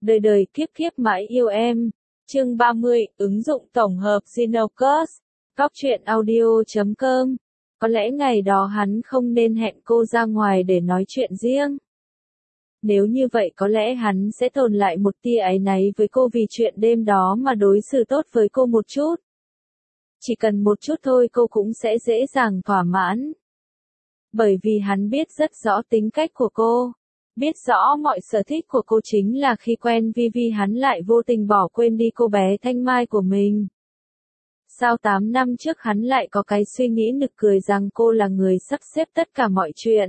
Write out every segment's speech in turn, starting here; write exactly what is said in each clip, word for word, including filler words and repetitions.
Đời đời kiếp kiếp mãi yêu em. Chương ba mươi, ứng dụng tổng hợp Zenocus. Góc truyện audio chấm com. Có lẽ ngày đó hắn không nên hẹn cô ra ngoài để nói chuyện riêng. Nếu như vậy có lẽ hắn sẽ tồn lại một tia áy náy với cô vì chuyện đêm đó mà đối xử tốt với cô một chút. Chỉ cần một chút thôi cô cũng sẽ dễ dàng thỏa mãn. Bởi vì hắn biết rất rõ tính cách của cô. Biết rõ mọi sở thích của cô chính là khi quen Vivi hắn lại vô tình bỏ quên đi cô bé Thanh Mai của mình. Sao tám năm trước hắn lại có cái suy nghĩ nực cười rằng cô là người sắp xếp tất cả mọi chuyện.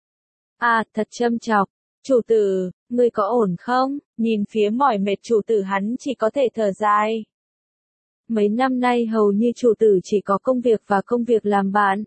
À, thật châm chọc. Chủ tử, ngươi có ổn không? Nhìn phía mỏi mệt chủ tử hắn chỉ có thể thở dài. Mấy năm nay hầu như chủ tử chỉ có công việc và công việc làm bạn.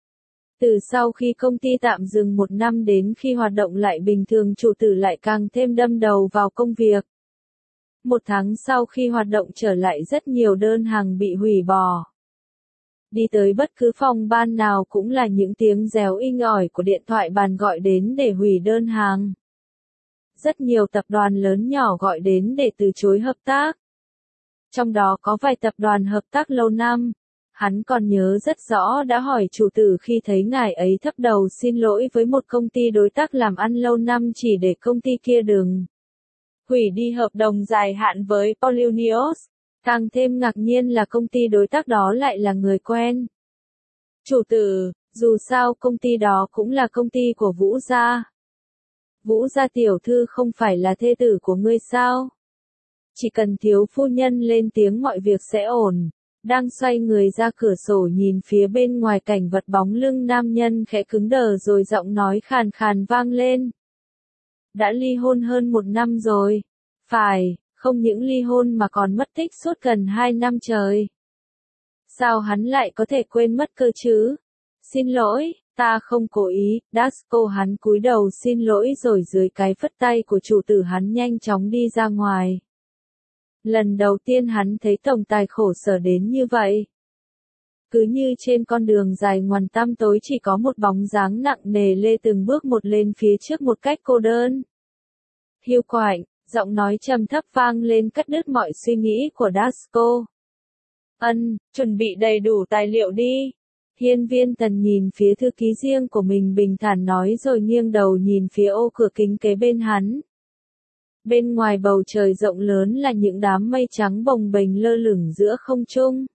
Từ sau khi công ty tạm dừng một năm đến khi hoạt động lại bình thường chủ tử lại càng thêm đâm đầu vào công việc. Một tháng sau khi hoạt động trở lại rất nhiều đơn hàng bị hủy bỏ. Đi tới bất cứ phòng ban nào cũng là những tiếng réo inh ỏi của điện thoại bàn gọi đến để hủy đơn hàng. Rất nhiều tập đoàn lớn nhỏ gọi đến để từ chối hợp tác. Trong đó có vài tập đoàn hợp tác lâu năm. Hắn còn nhớ rất rõ đã hỏi chủ tử khi thấy ngài ấy thấp đầu xin lỗi với một công ty đối tác làm ăn lâu năm chỉ để công ty kia đừng hủy đi hợp đồng dài hạn với Polonius. Càng thêm ngạc nhiên là công ty đối tác đó lại là người quen. Chủ tử, dù sao công ty đó cũng là công ty của Vũ gia. Vũ gia tiểu thư không phải là thê tử của ngươi sao? Chỉ cần thiếu phu nhân lên tiếng mọi việc sẽ ổn. Đang xoay người ra cửa sổ nhìn phía bên ngoài cảnh vật bóng lưng nam nhân khẽ cứng đờ rồi giọng nói khàn khàn vang lên. Đã ly hôn hơn một năm rồi. Phải, không những ly hôn mà còn mất tích suốt gần hai năm trời. Sao hắn lại có thể quên mất cơ chứ? Xin lỗi, ta không cố ý. Dasko hắn cúi đầu xin lỗi rồi dưới cái phất tay của chủ tử hắn nhanh chóng đi ra ngoài. Lần đầu tiên hắn thấy tổng tài khổ sở đến như vậy. Cứ như trên con đường dài ngoằn tăm tối chỉ có một bóng dáng nặng nề lê từng bước một lên phía trước một cách cô đơn. Hiu quạnh, giọng nói trầm thấp vang lên cắt đứt mọi suy nghĩ của Dasko. Ân, chuẩn bị đầy đủ tài liệu đi. Hiên Viên Tần nhìn phía thư ký riêng của mình bình thản nói rồi nghiêng đầu nhìn phía ô cửa kính kế bên hắn. Bên ngoài bầu trời rộng lớn là những đám mây trắng bồng bềnh lơ lửng giữa không trung.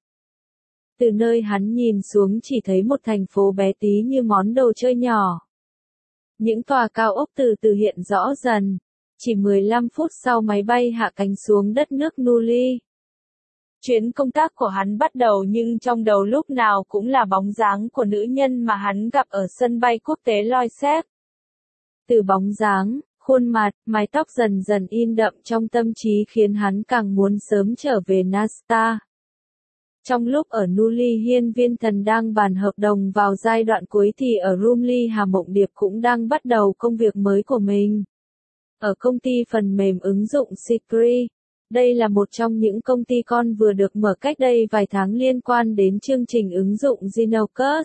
Từ nơi hắn nhìn xuống chỉ thấy một thành phố bé tí như món đồ chơi nhỏ. Những tòa cao ốc từ từ hiện rõ dần. Chỉ mười lăm phút sau máy bay hạ cánh xuống đất nước Nuli. Chuyến công tác của hắn bắt đầu nhưng trong đầu lúc nào cũng là bóng dáng của nữ nhân mà hắn gặp ở sân bay quốc tế Loiseau. Từ bóng dáng, khuôn mặt, mái tóc dần dần in đậm trong tâm trí khiến hắn càng muốn sớm trở về Nasta. Trong lúc ở Nuli Hiên Viên Thần đang bàn hợp đồng vào giai đoạn cuối thì ở Rumli Hà Mộng Điệp cũng đang bắt đầu công việc mới của mình. Ở công ty phần mềm ứng dụng Sikri. Đây là một trong những công ty con vừa được mở cách đây vài tháng liên quan đến chương trình ứng dụng Zenocus.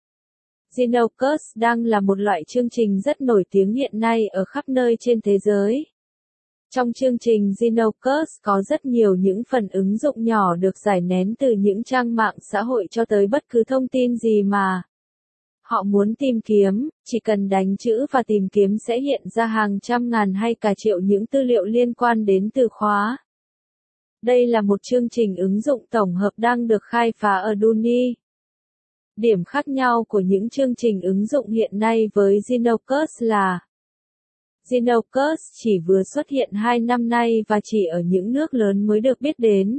Zenocus đang là một loại chương trình rất nổi tiếng hiện nay ở khắp nơi trên thế giới. Trong chương trình Zenocus có rất nhiều những phần ứng dụng nhỏ được giải nén từ những trang mạng xã hội cho tới bất cứ thông tin gì mà họ muốn tìm kiếm, chỉ cần đánh chữ và tìm kiếm sẽ hiện ra hàng trăm ngàn hay cả triệu những tư liệu liên quan đến từ khóa. Đây là một chương trình ứng dụng tổng hợp đang được khai phá ở Duni. Điểm khác nhau của những chương trình ứng dụng hiện nay với Zenocus là Zenocus chỉ vừa xuất hiện hai năm nay và chỉ ở những nước lớn mới được biết đến.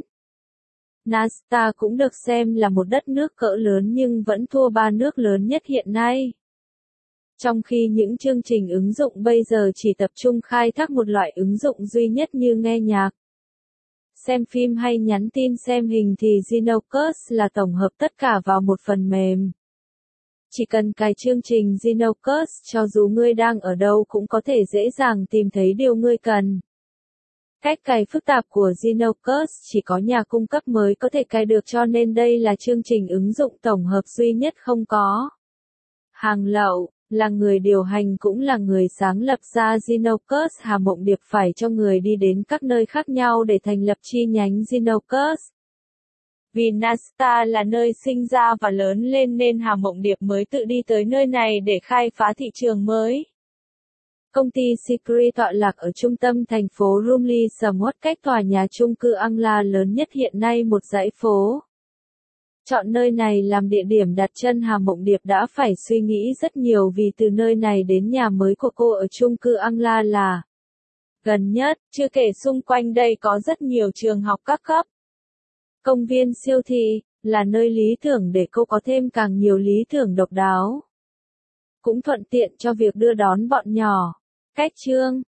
Nasta cũng được xem là một đất nước cỡ lớn nhưng vẫn thua ba nước lớn nhất hiện nay. Trong khi những chương trình ứng dụng bây giờ chỉ tập trung khai thác một loại ứng dụng duy nhất như nghe nhạc, xem phim hay nhắn tin xem hình thì Zenocus là tổng hợp tất cả vào một phần mềm. Chỉ cần cài chương trình Zenocus cho dù ngươi đang ở đâu cũng có thể dễ dàng tìm thấy điều ngươi cần. Cách cài phức tạp của Zenocus chỉ có nhà cung cấp mới có thể cài được cho nên đây là chương trình ứng dụng tổng hợp duy nhất không có hàng lậu. là người điều hành cũng là người sáng lập ra Zinocus. Hà Mộng Điệp phải cho người đi đến các nơi khác nhau để thành lập chi nhánh Zinocus. Vì Nasta là nơi sinh ra và lớn lên nên Hà Mộng Điệp mới tự đi tới nơi này để khai phá thị trường mới. Công ty Secret tọa lạc ở trung tâm thành phố Rumli Samut, cách tòa nhà chung cư Angla lớn nhất hiện nay một dãy phố. Chọn nơi này làm địa điểm đặt chân, Hà Mộng Điệp đã phải suy nghĩ rất nhiều vì từ nơi này đến nhà mới của cô ở chung cư Angla là gần nhất, chưa kể xung quanh đây có rất nhiều trường học các cấp. Công viên siêu thị là nơi lý tưởng để cô có thêm càng nhiều lý tưởng độc đáo. Cũng thuận tiện cho việc đưa đón bọn nhỏ. Cách chương